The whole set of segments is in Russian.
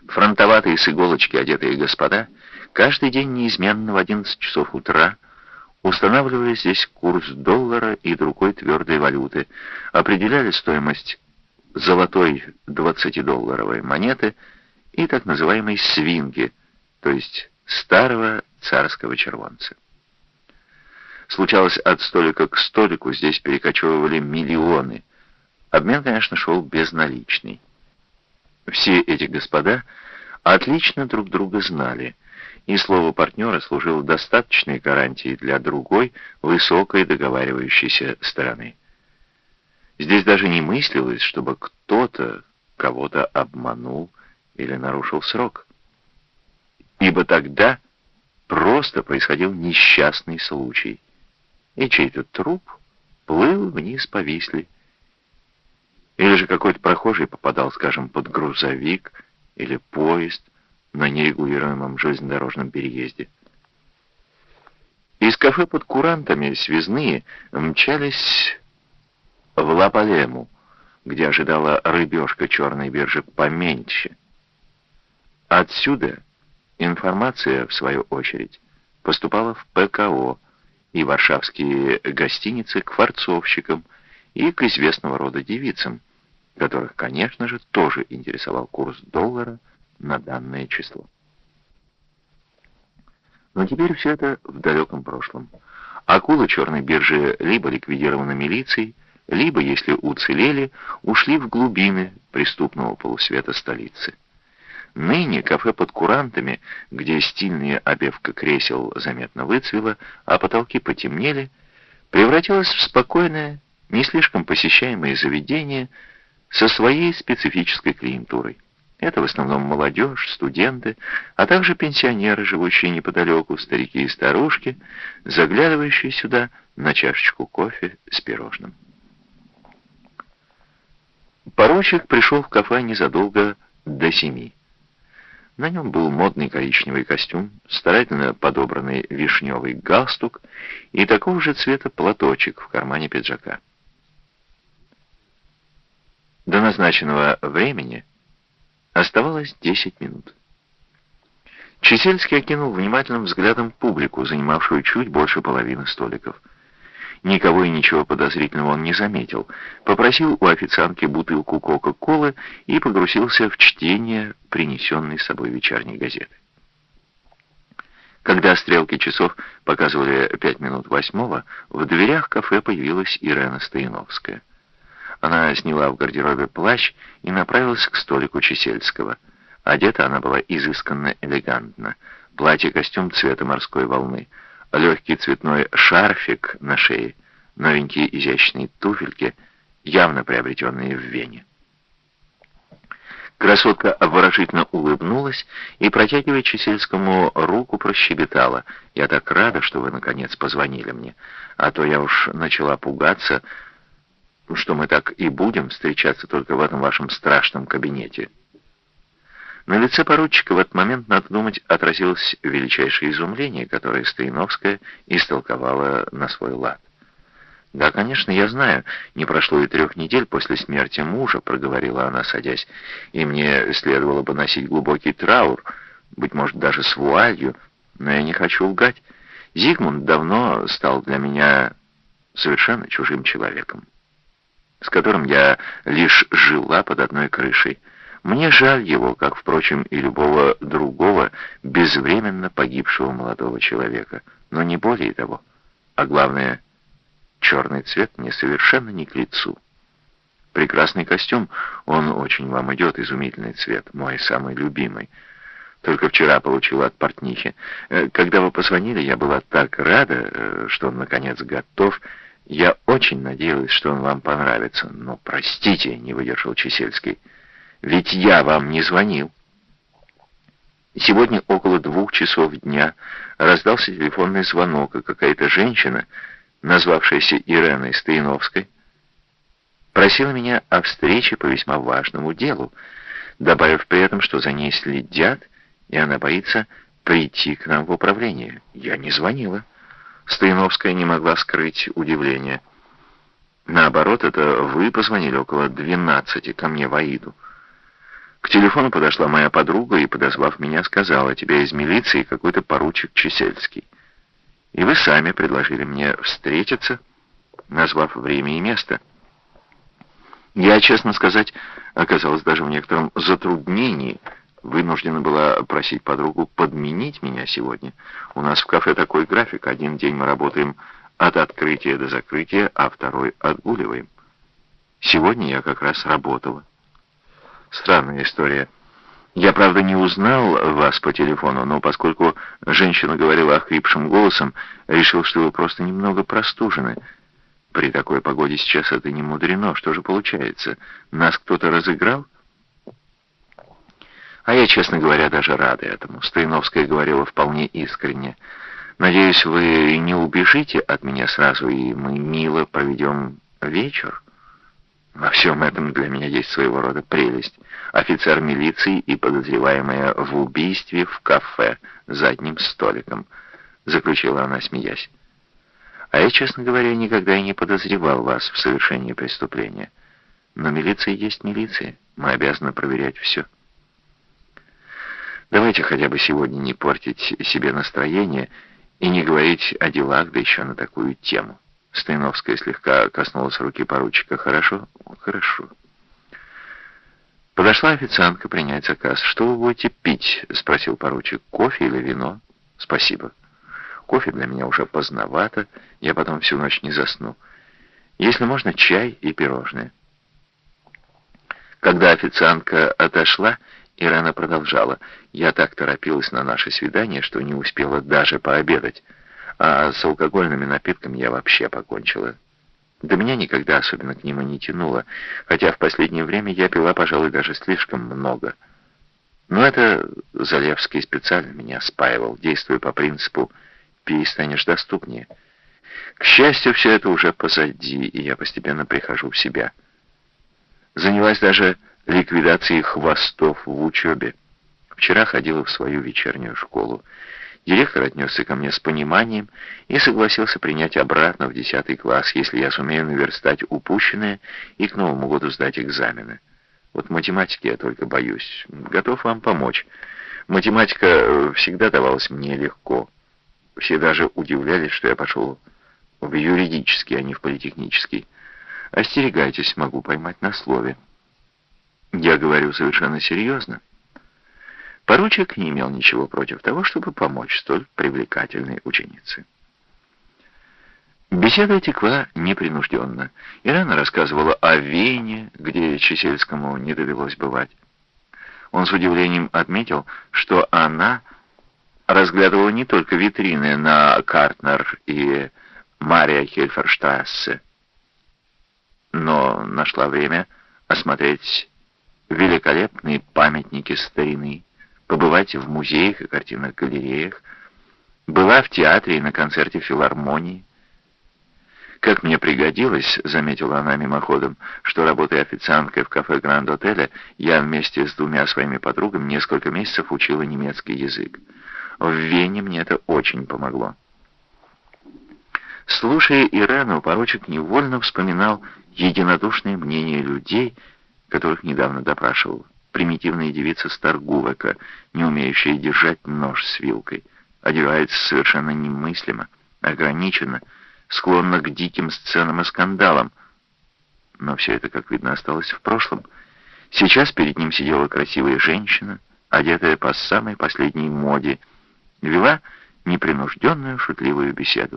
Фронтоватые с иголочки одетые господа каждый день неизменно в 11 часов утра устанавливали здесь курс доллара и другой твердой валюты, определяли стоимость золотой 20-долларовой монеты и так называемой свинги, то есть старого царского червонца. Случалось, от столика к столику здесь перекочевывали миллионы. Обмен, конечно, шел безналичный. Все эти господа отлично друг друга знали, и слово партнера служило достаточной гарантией для другой, высокой договаривающейся стороны. Здесь даже не мыслилось, чтобы кто-то кого-то обманул или нарушил срок. Ибо тогда просто происходил несчастный случай, и чей-то труп плыл вниз по Висле. Или же какой-то прохожий попадал, скажем, под грузовик или поезд на нерегулируемом железнодорожном переезде. Из кафе под курантами связные мчались в Ла-Палему, где ожидала рыбешка черной биржи поменьше. Отсюда информация, в свою очередь, поступала в ПКО и варшавские гостиницы к форцовщикам и к известного рода девицам, которых, конечно же, тоже интересовал курс доллара на данное число. Но теперь все это в далеком прошлом. Акулы черной биржи либо ликвидированы милицией, либо, если уцелели, ушли в глубины преступного полусвета столицы. Ныне кафе под курантами, где стильная обивка кресел заметно выцвела, а потолки потемнели, превратилось в спокойное, не слишком посещаемое заведение со своей специфической клиентурой. Это в основном молодежь, студенты, а также пенсионеры, живущие неподалеку, старики и старушки, заглядывающие сюда на чашечку кофе с пирожным. Поручик пришел в кафе незадолго до 7. На нем был модный коричневый костюм, старательно подобранный вишневый галстук и такого же цвета платочек в кармане пиджака. До назначенного времени оставалось 10 минут. Чесельский окинул внимательным взглядом публику, занимавшую чуть больше половины столиков. Никого и ничего подозрительного он не заметил. Попросил у официантки бутылку Кока-Колы и погрузился в чтение принесенной с собой вечерней газеты. Когда стрелки часов показывали 5 минут 8, в дверях кафе появилась Ирена Стояновская. Она сняла в гардеробе плащ и направилась к столику Чесельского. Одета она была изысканно элегантно. Платье-костюм цвета морской волны, легкий цветной шарфик на шее, новенькие изящные туфельки, явно приобретенные в Вене. Красотка обворожительно улыбнулась и, протягивая Чесельскому руку, прощебетала: «Я так рада, что вы, наконец, позвонили мне, а то я уж начала пугаться, что мы так и будем встречаться только в этом вашем страшном кабинете». На лице поручика в этот момент, надо думать, отразилось величайшее изумление, которое Стояновская истолковала на свой лад. «Да, конечно, я знаю, не прошло и 3 недель после смерти мужа», — проговорила она, садясь, «и мне следовало бы носить глубокий траур, быть может, даже с вуалью, но я не хочу лгать. Зигмунд давно стал для меня совершенно чужим человеком, с которым я лишь жила под одной крышей. Мне жаль его, как, впрочем, и любого другого безвременно погибшего молодого человека, но не более того. А главное, черный цвет мне совершенно не к лицу. Прекрасный костюм, он очень вам идет, изумительный цвет, мой самый любимый. Только вчера получила от портнихи. Когда вы позвонили, я была так рада, что он, наконец, готов. Я очень надеялась, что он вам понравится. Но, простите, не выдержал Чесельский, ведь я вам не звонил. Сегодня около 2 часов дня раздался телефонный звонок, и какая-то женщина, назвавшаяся Иреной Стояновской, просила меня о встрече по весьма важному делу, добавив при этом, что за ней следят, и она боится прийти к нам в управление. Я не звонила. Стояновская не могла скрыть удивление. Наоборот, это вы позвонили около 12 ко мне в Аиду. К телефону подошла моя подруга и, подозвав меня, сказала: «Тебя из милиции какой-то поручик Чесельский. И вы сами предложили мне встретиться, назвав время и место». Я, честно сказать, оказалась даже в некотором затруднении. Вынуждена была просить подругу подменить меня сегодня. У нас в кафе такой график. Один день мы работаем от открытия до закрытия, а второй отгуливаем. Сегодня я как раз работала. Странная история. Я, правда, не узнал вас по телефону, но поскольку женщина говорила охрипшим голосом, решил, что вы просто немного простужены. При такой погоде сейчас это не мудрено. Что же получается? Нас кто-то разыграл? А я, честно говоря, даже рада этому. Стояновская говорила вполне искренне. Надеюсь, вы не убежите от меня сразу, и мы мило проведем вечер. Во всем этом для меня есть своего рода прелесть. Офицер милиции и подозреваемая в убийстве в кафе за одним столиком, заключила она, смеясь. А я, честно говоря, никогда и не подозревал вас в совершении преступления. Но милиция есть милиция. Мы обязаны проверять все. Давайте хотя бы сегодня не портить себе настроение и не говорить о делах, да еще на такую тему. Стояновская слегка коснулась руки поручика. «Хорошо? Хорошо». Подошла официантка принять заказ. «Что вы будете пить?» — спросил поручик. «Кофе или вино?» «Спасибо. Кофе для меня уже поздновато, я потом всю ночь не засну. Если можно, чай и пирожные». Когда официантка отошла, Ирена продолжала. «Я так торопилась на наше свидание, что не успела даже пообедать. А с алкогольными напитками я вообще покончила. До меня никогда особенно к ним и не тянуло, хотя в последнее время я пила, пожалуй, даже слишком много. Но это Залевский специально меня спаивал, действуя по принципу «пей, станешь доступнее». К счастью, все это уже позади, и я постепенно прихожу в себя. Занялась даже ликвидацией хвостов в учебе. Вчера ходила в свою вечернюю школу. Директор отнесся ко мне с пониманием и согласился принять обратно в 10 класс, если я сумею наверстать упущенное и к Новому году сдать экзамены. Вот математики я только боюсь. Готов вам помочь. Математика всегда давалась мне легко. Все даже удивлялись, что я пошел в юридический, а не в политехнический. Остерегайтесь, могу поймать на слове. Я говорю совершенно серьезно. Поручик не имел ничего против того, чтобы помочь столь привлекательной ученице. Беседа текла непринужденно. Ирена рассказывала о Вене, где Чесельскому не довелось бывать. Он с удивлением отметил, что она разглядывала не только витрины на Картнер и Мария Хельферштрассе, но нашла время осмотреть великолепные памятники старины, побывать в музеях и картинных галереях, была в театре и на концерте филармонии. «Как мне пригодилось», — заметила она мимоходом, «что, работая официанткой в кафе Гранд-Отеля, я вместе с 2 своими подругами несколько месяцев учила немецкий язык. В Вене мне это очень помогло». Слушая Ирену, поручик невольно вспоминал единодушное мнение людей, которых недавно допрашивал. Примитивная девица Старгувека, не умеющая держать нож с вилкой, одевается совершенно немыслимо, ограниченно, склонна к диким сценам и скандалам. Но все это, как видно, осталось в прошлом. Сейчас перед ним сидела красивая женщина, одетая по самой последней моде, вела непринужденную шутливую беседу.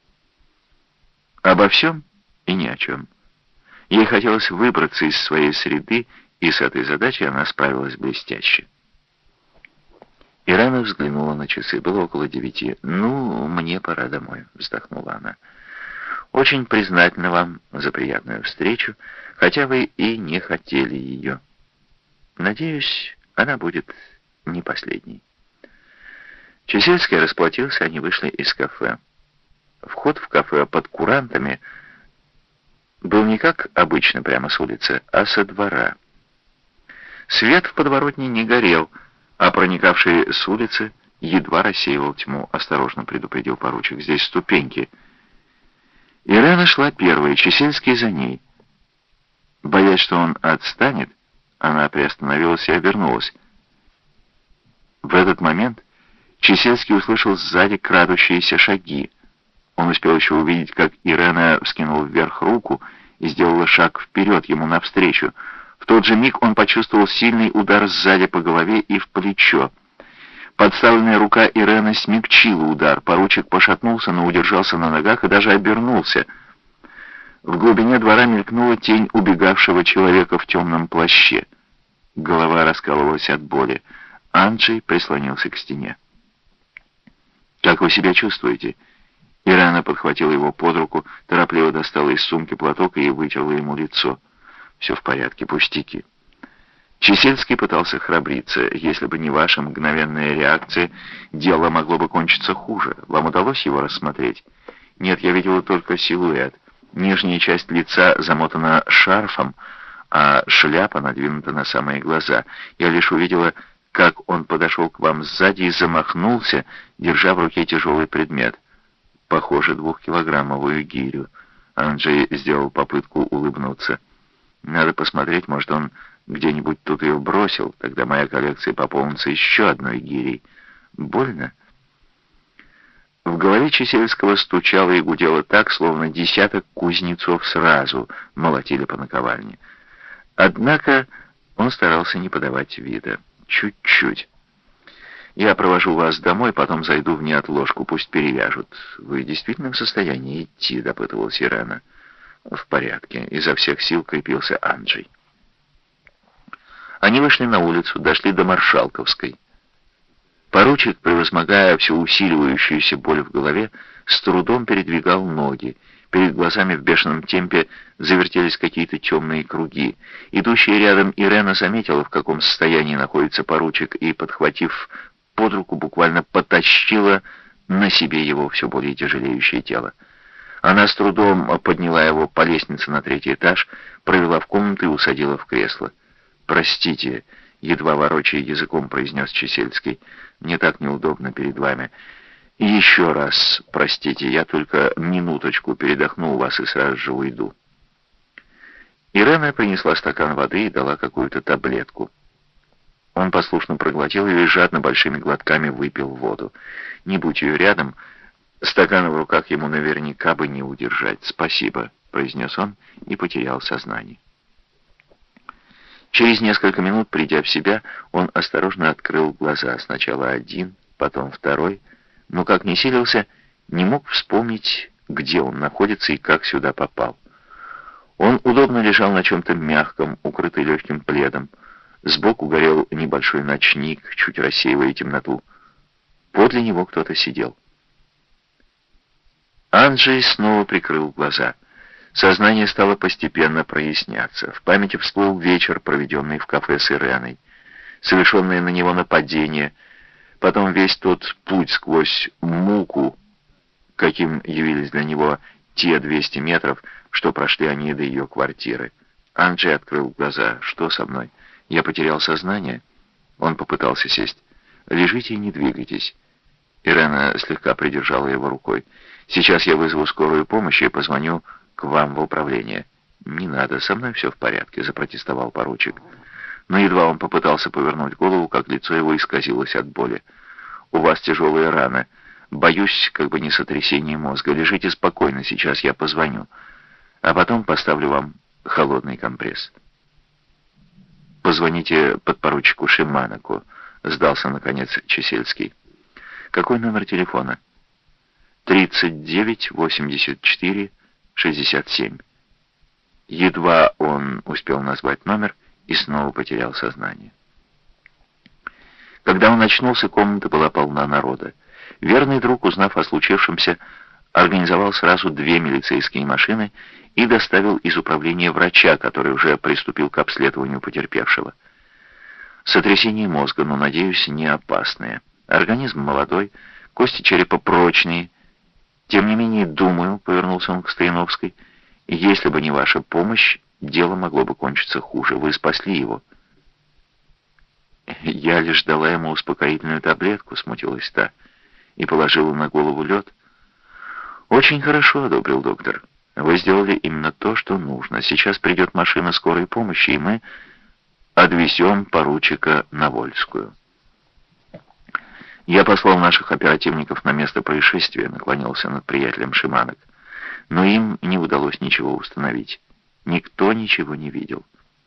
Обо всем и ни о чем. Ей хотелось выбраться из своей среды, и с этой задачей она справилась блестяще. Ирена взглянула на часы. Было около 9. «Ну, мне пора домой», — вздохнула она. «Очень признательна вам за приятную встречу, хотя вы и не хотели ее. Надеюсь, она будет не последней». Чесельский расплатился, они вышли из кафе. Вход в кафе под курантами был не как обычно прямо с улицы, а со двора. Свет в подворотне не горел, а проникавший с улицы едва рассеивал тьму. «Осторожно», — предупредил поручик, — «здесь ступеньки». Ирена шла первой, Чесельский за ней. Боясь, что он отстанет, Она приостановилась и обернулась. В этот момент Чесельский услышал сзади крадущиеся шаги. Он успел еще увидеть, как Ирена вскинула вверх руку и сделала шаг вперед ему навстречу. В тот же миг он почувствовал сильный удар сзади по голове и в плечо. Подставленная рука Ирены смягчила удар. Поручик пошатнулся, но удержался на ногах и даже обернулся. В глубине двора мелькнула тень убегавшего человека в темном плаще. Голова раскалывалась от боли. Анджей прислонился к стене. «Как вы себя чувствуете?» Ирена подхватила его под руку, торопливо достала из сумки платок и вытерла ему лицо. «Все в порядке, пустяки». Чесельский пытался храбриться. «Если бы не ваша мгновенная реакция, дело могло бы кончиться хуже. Вам удалось его рассмотреть?» «Нет, я видела только силуэт. Нижняя часть лица замотана шарфом, а шляпа надвинута на самые глаза. Я лишь увидела, как он подошел к вам сзади и замахнулся, держа в руке тяжелый предмет. Похоже, 2-килограммовую гирю». Анджей сделал попытку улыбнуться. «Надо посмотреть, может, он где-нибудь тут ее бросил, тогда моя коллекция пополнится еще одной гирей. Больно?» В голове Чесельского стучало и гудело так, словно десяток кузнецов сразу молотили по наковальне. Однако он старался не подавать вида. «Чуть-чуть. Я провожу вас домой, потом зайду в неотложку, пусть перевяжут. Вы действительно в состоянии идти?» — допытывалась Ирена. «В порядке». Изо всех сил крепился Анджей. Они вышли на улицу, дошли до Маршалковской. Поручик, превозмогая всю усиливающуюся боль в голове, с трудом передвигал ноги. Перед глазами в бешеном темпе завертелись какие-то темные круги. Идущая рядом Ирена заметила, в каком состоянии находится поручик, и, подхватив под руку, буквально потащила на себе его все более тяжелеющее тело. Она с трудом подняла его по лестнице на 3-й этаж, провела в комнату и усадила в кресло. «Простите», — едва ворочая языком произнес Чесельский, — «мне так неудобно перед вами. И еще раз простите, я только минуточку передохну у вас и сразу же уйду». Ирена принесла стакан воды и дала какую-то таблетку. Он послушно проглотил ее и жадно большими глотками выпил воду. Не будь ее рядом, стакана в руках ему наверняка бы не удержать. «Спасибо», — произнес он и потерял сознание. Через несколько минут, придя в себя, он осторожно открыл глаза. Сначала один, потом второй, но, как ни силился, не мог вспомнить, где он находится и как сюда попал. Он удобно лежал на чем-то мягком, укрытый легким пледом. Сбоку горел небольшой ночник, чуть рассеивая темноту. Подле него кто-то сидел. Анджей снова прикрыл глаза. Сознание стало постепенно проясняться. В памяти всплыл вечер, проведенный в кафе с Иреной, совершенное на него нападение, потом весь тот путь сквозь муку, каким явились для него те 200 метров, что прошли они до ее квартиры. Анджей открыл глаза. «Что со мной? Я потерял сознание?» Он попытался сесть. «Лежите и не двигайтесь». Ирена слегка придержала его рукой. «Сейчас я вызову скорую помощь и позвоню к вам в управление». «Не надо, со мной все в порядке», — запротестовал поручик. Но едва он попытался повернуть голову, как лицо его исказилось от боли. «У вас тяжелые раны. Боюсь, как бы не сотрясение мозга. Лежите спокойно, сейчас я позвоню. А потом поставлю вам холодный компресс». «Позвоните подпоручику Шиманаку», — сдался, наконец, Чесельский. «Какой номер телефона?» 39-84-67. Едва он успел назвать номер и снова потерял сознание. Когда он очнулся, комната была полна народа. Верный друг, узнав о случившемся, организовал сразу 2 милицейские машины и доставил из управления врача, который уже приступил к обследованию потерпевшего. Сотрясение мозга, но, надеюсь, не опасное. Организм молодой, кости черепа прочные. Тем не менее, думаю, — повернулся он к Стояновской, — если бы не ваша помощь, дело могло бы кончиться хуже. Вы спасли его». «Я лишь дала ему успокоительную таблетку», — смутилась та, — «и положила на голову лед». «Очень хорошо», — одобрил доктор. «Вы сделали именно то, что нужно. Сейчас придет машина скорой помощи, и мы...» отвезем поручика на Вольскую». «Я послал наших оперативников на место происшествия», — наклонился над приятелем Шиманок. «Но им не удалось ничего установить. Никто ничего не видел».